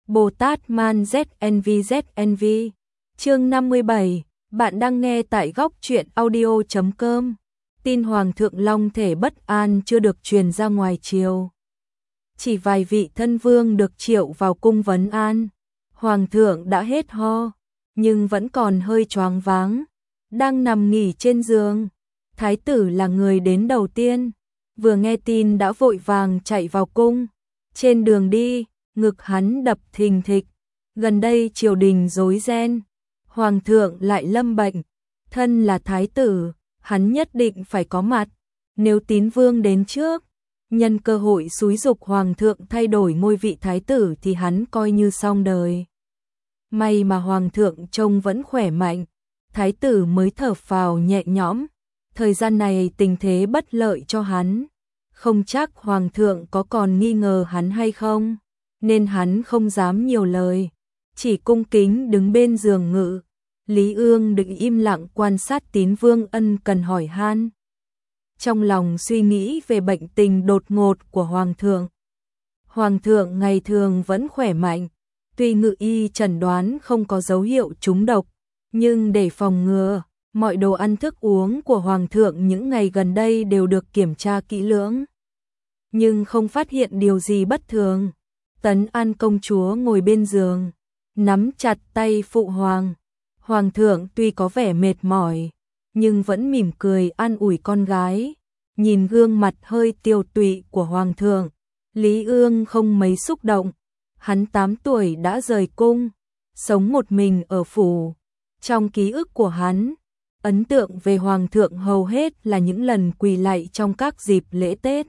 Bồ Tát Man ZNV. Chương 57, bạn đang nghe tại góc truyện audio.com. Tin Hoàng thượng Long thể bất an chưa được truyền ra ngoài triều. Chỉ vài vị thân vương được triệu vào cung vấn an. Hoàng thượng đã hết ho, nhưng vẫn còn hơi choáng váng, đang nằm nghỉ trên giường. Thái tử là người đến đầu tiên, vừa nghe tin đã vội vàng chạy vào cung. Trên đường đi, ngực hắn đập thình thịch. Gần đây triều đình rối ren, hoàng thượng lại lâm bệnh, thân là thái tử, hắn nhất định phải có mặt. Nếu Tín Vương đến trước, nhân cơ hội xúi giục hoàng thượng thay đổi ngôi vị thái tử thì hắn coi như xong đời. May mà hoàng thượng trông vẫn khỏe mạnh, thái tử mới thở phào nhẹ nhõm. Thời gian này tình thế bất lợi cho hắn, không chắc hoàng thượng có còn nghi ngờ hắn hay không, nên hắn không dám nhiều lời, chỉ cung kính đứng bên giường ngự. Lý Ương đứng im lặng quan sát Tín Vương ân cần hỏi han, trong lòng suy nghĩ về bệnh tình đột ngột của hoàng thượng. Hoàng thượng ngày thường vẫn khỏe mạnh, tuy ngự y chẩn đoán không có dấu hiệu trúng độc, nhưng để phòng ngừa, mọi đồ ăn thức uống của hoàng thượng những ngày gần đây đều được kiểm tra kỹ lưỡng, nhưng không phát hiện điều gì bất thường. Tấn An công chúa ngồi bên giường, nắm chặt tay phụ hoàng. Hoàng thượng tuy có vẻ mệt mỏi, nhưng vẫn mỉm cười an ủi con gái. Nhìn gương mặt hơi tiều tụy của hoàng thượng, Lý Ương không mấy xúc động. Hắn 8 tuổi đã rời cung, sống một mình ở phủ. Trong ký ức của hắn, ấn tượng về hoàng thượng hầu hết là những lần quỳ lạy trong các dịp lễ Tết,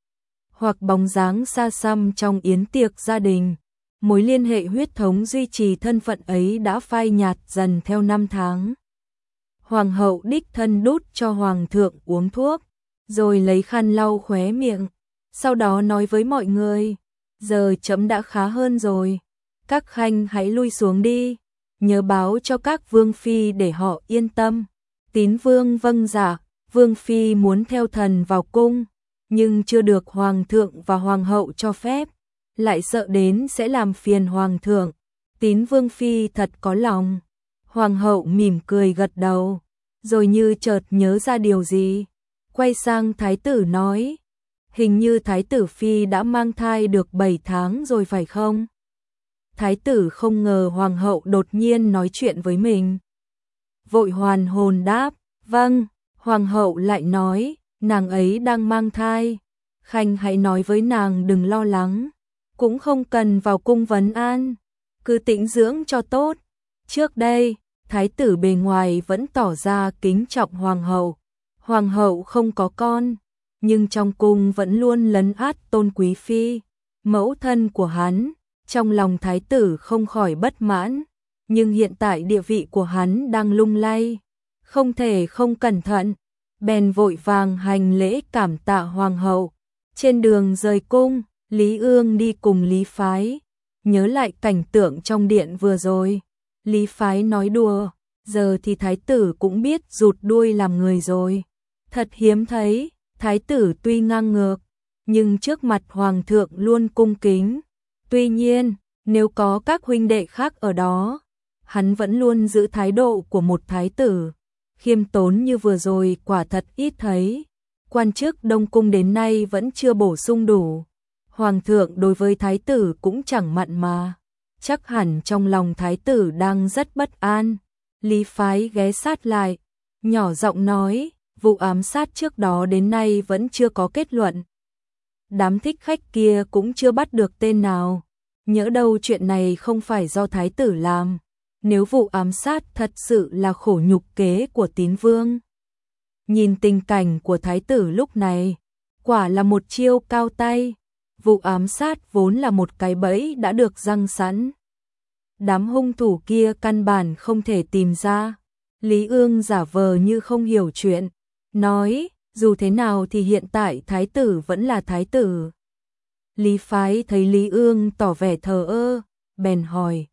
hoặc bóng dáng xa xăm trong yến tiệc gia đình. Mối liên hệ huyết thống duy trì thân phận ấy đã phai nhạt dần theo năm tháng. Hoàng hậu đích thân đút cho hoàng thượng uống thuốc, rồi lấy khăn lau khóe miệng, sau đó nói với mọi người, giờ trẫm đã khá hơn rồi, các khanh hãy lui xuống đi, nhớ báo cho các vương phi để họ yên tâm. Tín Vương vâng dạ, vương phi muốn theo thần vào cung, nhưng chưa được hoàng thượng và hoàng hậu cho phép, lại sợ đến sẽ làm phiền hoàng thượng. Tín Vương phi thật có lòng. Hoàng hậu mỉm cười gật đầu, rồi như chợt nhớ ra điều gì, quay sang thái tử nói, hình như thái tử phi đã mang thai được 7 tháng rồi phải không? Thái tử không ngờ hoàng hậu đột nhiên nói chuyện với mình, vội hoàn hồn đáp, vâng. Hoàng hậu lại nói, nàng ấy đang mang thai, khanh hãy nói với nàng đừng lo lắng, cũng không cần vào cung vấn an, cứ tĩnh dưỡng cho tốt. Trước đây, thái tử bề ngoài vẫn tỏ ra kính trọng hoàng hậu. Hoàng hậu không có con, nhưng trong cung vẫn luôn lấn át tôn quý phi, mẫu thân của hắn. Trong lòng thái tử không khỏi bất mãn, nhưng hiện tại địa vị của hắn đang lung lay, không thể không cẩn thận, bèn vội vàng hành lễ cảm tạ hoàng hậu. Trên đường rời cung, Lý Ương đi cùng Lý Phái, nhớ lại cảnh tượng trong điện vừa rồi. Lý Phái nói đùa, giờ thì thái tử cũng biết rụt đuôi làm người rồi. Thật hiếm thấy, thái tử tuy ngang ngược, nhưng trước mặt hoàng thượng luôn cung kính. Tuy nhiên, nếu có các huynh đệ khác ở đó, hắn vẫn luôn giữ thái độ của một thái tử. Khiêm tốn như vừa rồi quả thật ít thấy. Quan chức Đông Cung đến nay vẫn chưa bổ sung đủ. Hoàng thượng đối với thái tử cũng chẳng mặn mà. Chắc hẳn trong lòng thái tử đang rất bất an. Lý Phái ghé sát lại, nhỏ giọng nói, vụ ám sát trước đó đến nay vẫn chưa có kết luận. Đám thích khách kia cũng chưa bắt được tên nào. Nhỡ đâu chuyện này không phải do thái tử làm. Nếu vụ ám sát thật sự là khổ nhục kế của Tín Vương. Nhìn tình cảnh của thái tử lúc này, quả là một chiêu cao tay. Vụ ám sát vốn là một cái bẫy đã được giăng sẵn. Đám hung thủ kia căn bản không thể tìm ra. Lý Ương giả vờ như không hiểu chuyện, nói, dù thế nào thì hiện tại thái tử vẫn là thái tử. Lý Phái thấy Lý Ương tỏ vẻ thờ ơ, bèn hỏi,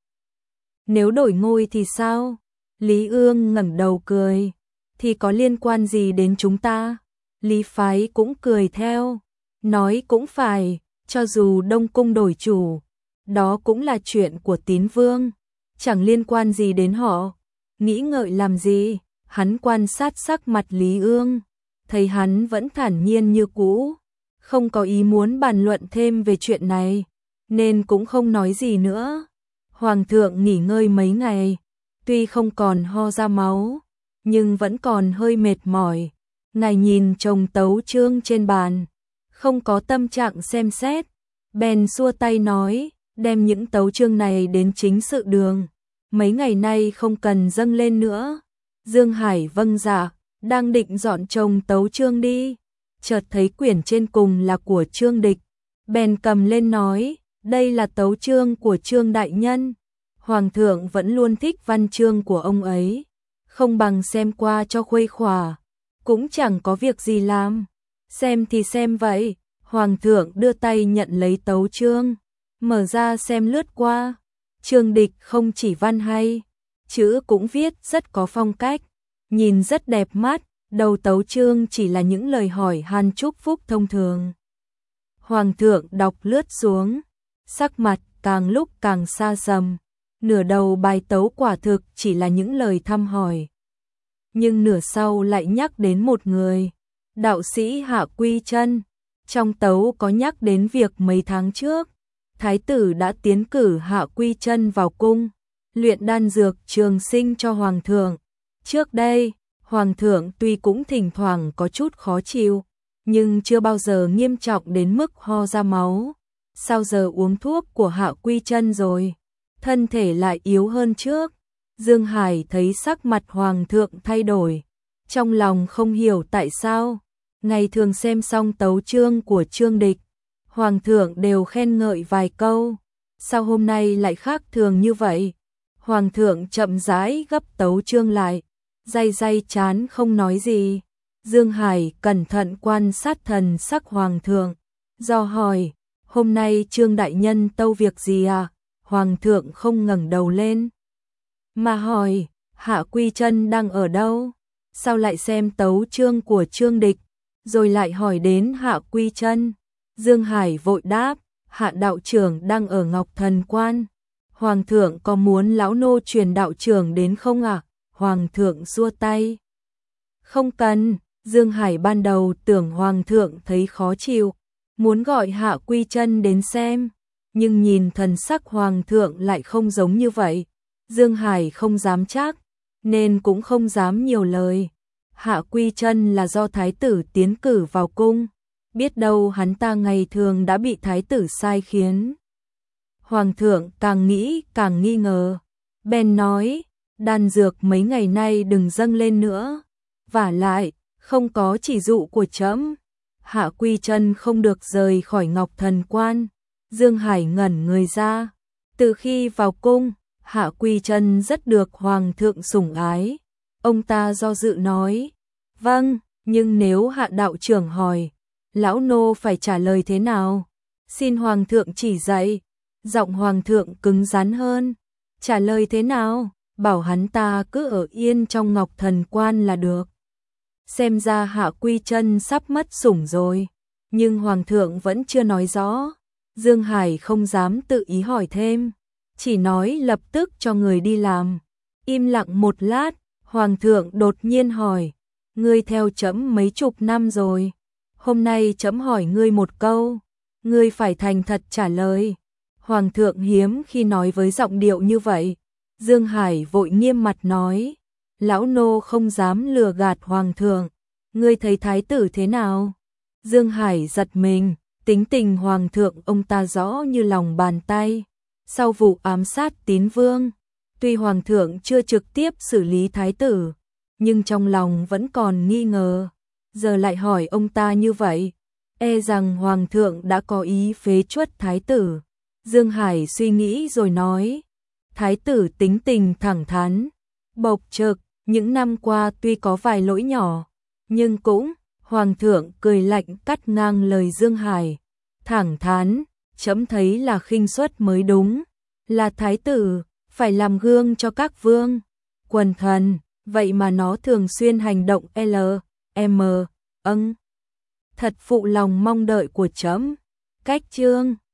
nếu đổi ngôi thì sao? Lý Ương ngẩng đầu cười, thì có liên quan gì đến chúng ta? Lý Phái cũng cười theo, nói cũng phải, cho dù Đông Cung đổi chủ, đó cũng là chuyện của Tín Vương, chẳng liên quan gì đến họ. Nghĩ ngợi làm gì, hắn quan sát sắc mặt Lý Ương, thấy hắn vẫn thản nhiên như cũ, không có ý muốn bàn luận thêm về chuyện này, nên cũng không nói gì nữa. Hoàng thượng nghỉ ngơi mấy ngày, tuy không còn ho ra máu, nhưng vẫn còn hơi mệt mỏi. Ngài nhìn chồng tấu chương trên bàn, không có tâm trạng xem xét, bèn xua tay nói, đem những tấu chương này đến chính sự đường, mấy ngày nay không cần dâng lên nữa. Dương Hải vâng dạ, đang định dọn chồng tấu chương đi, chợt thấy quyển trên cùng là của Trương Địch, bèn cầm lên nói, đây là tấu chương của Trương đại nhân. Hoàng thượng vẫn luôn thích văn chương của ông ấy, không bằng xem qua cho khuây khỏa, cũng chẳng có việc gì làm, xem thì xem vậy. Hoàng thượng đưa tay nhận lấy tấu chương, mở ra xem lướt qua. Trương Địch không chỉ văn hay, chữ cũng viết rất có phong cách, nhìn rất đẹp mắt. Đầu tấu chương chỉ là những lời hỏi han chúc phúc thông thường. Hoàng thượng đọc lướt xuống, sắc mặt càng lúc càng xa sầm. Nửa đầu bài tấu quả thực chỉ là những lời thăm hỏi, nhưng nửa sau lại nhắc đến một người, đạo sĩ Hạ Quy Chân. Trong tấu có nhắc đến việc mấy tháng trước, thái tử đã tiến cử Hạ Quy Chân vào cung, luyện đan dược trường sinh cho hoàng thượng. Trước đây, hoàng thượng tuy cũng thỉnh thoảng có chút khó chịu, nhưng chưa bao giờ nghiêm trọng đến mức ho ra máu. Sau giờ uống thuốc của Hạ Quy Chân rồi, thân thể lại yếu hơn trước. Dương Hải thấy sắc mặt hoàng thượng thay đổi, trong lòng không hiểu tại sao. Ngày thường xem xong tấu chương của Trương Địch, hoàng thượng đều khen ngợi vài câu, sao hôm nay lại khác thường như vậy? Hoàng thượng chậm rãi gấp tấu chương lại, day day chán không nói gì. Dương Hải cẩn thận quan sát thần sắc hoàng thượng, do hỏi, hôm nay Trương đại nhân tâu việc gì à? Hoàng thượng không ngẩng đầu lên, mà hỏi, Hạ Quy Chân đang ở đâu? Sao lại xem tấu chương của Trương Địch, rồi lại hỏi đến Hạ Quy Chân? Dương Hải vội đáp, Hạ đạo trưởng đang ở Ngọc Thần Quan. Hoàng thượng có muốn lão nô truyền đạo trưởng đến không ạ? Hoàng thượng xua tay, không cần. Dương Hải ban đầu tưởng hoàng thượng thấy khó chịu, muốn gọi Hạ Quy Chân đến xem, nhưng nhìn thần sắc hoàng thượng lại không giống như vậy. Dương Hải không dám chắc, nên cũng không dám nhiều lời. Hạ Quy Chân là do thái tử tiến cử vào cung, biết đâu hắn ta ngày thường đã bị thái tử sai khiến. Hoàng thượng càng nghĩ càng nghi ngờ, bèn nói, đan dược mấy ngày nay đừng dâng lên nữa, vả lại không có chỉ dụ của trẫm, Hạ Quy Chân không được rời khỏi Ngọc Thần Quan. Dương Hải ngẩn người ra, từ khi vào cung, Hạ Quy Chân rất được hoàng thượng sủng ái. Ông ta do dự nói, vâng, nhưng nếu Hạ đạo trưởng hỏi, lão nô phải trả lời thế nào? Xin hoàng thượng chỉ dạy. Giọng hoàng thượng cứng rắn hơn, trả lời thế nào? Bảo hắn ta cứ ở yên trong Ngọc Thần Quan là được. Xem ra Hạ Quy Chân sắp mất sủng rồi, nhưng hoàng thượng vẫn chưa nói rõ. Dương Hải không dám tự ý hỏi thêm, chỉ nói lập tức cho người đi làm. Im lặng một lát, hoàng thượng đột nhiên hỏi, ngươi theo trẫm mấy chục năm rồi, hôm nay trẫm hỏi ngươi một câu, ngươi phải thành thật trả lời. Hoàng thượng hiếm khi nói với giọng điệu như vậy. Dương Hải vội nghiêm mặt nói, lão nô không dám lừa gạt hoàng thượng, ngươi thấy thái tử thế nào? Dương Hải giật mình, tính tình hoàng thượng ông ta rõ như lòng bàn tay. Sau vụ ám sát Tín Vương, tuy hoàng thượng chưa trực tiếp xử lý thái tử, nhưng trong lòng vẫn còn nghi ngờ. Giờ lại hỏi ông ta như vậy, e rằng hoàng thượng đã có ý phế truất thái tử. Dương Hải suy nghĩ rồi nói, thái tử tính tình thẳng thắn, bộc trực, những năm qua tuy có vài lỗi nhỏ, nhưng cũng. Hoàng thượng cười lạnh cắt ngang lời Dương Hải, thẳng thắn, trẫm thấy là khinh suất mới đúng, là thái tử, phải làm gương cho các vương, quần thần, vậy mà nó thường xuyên hành động thật phụ lòng mong đợi của trẫm. Cách chương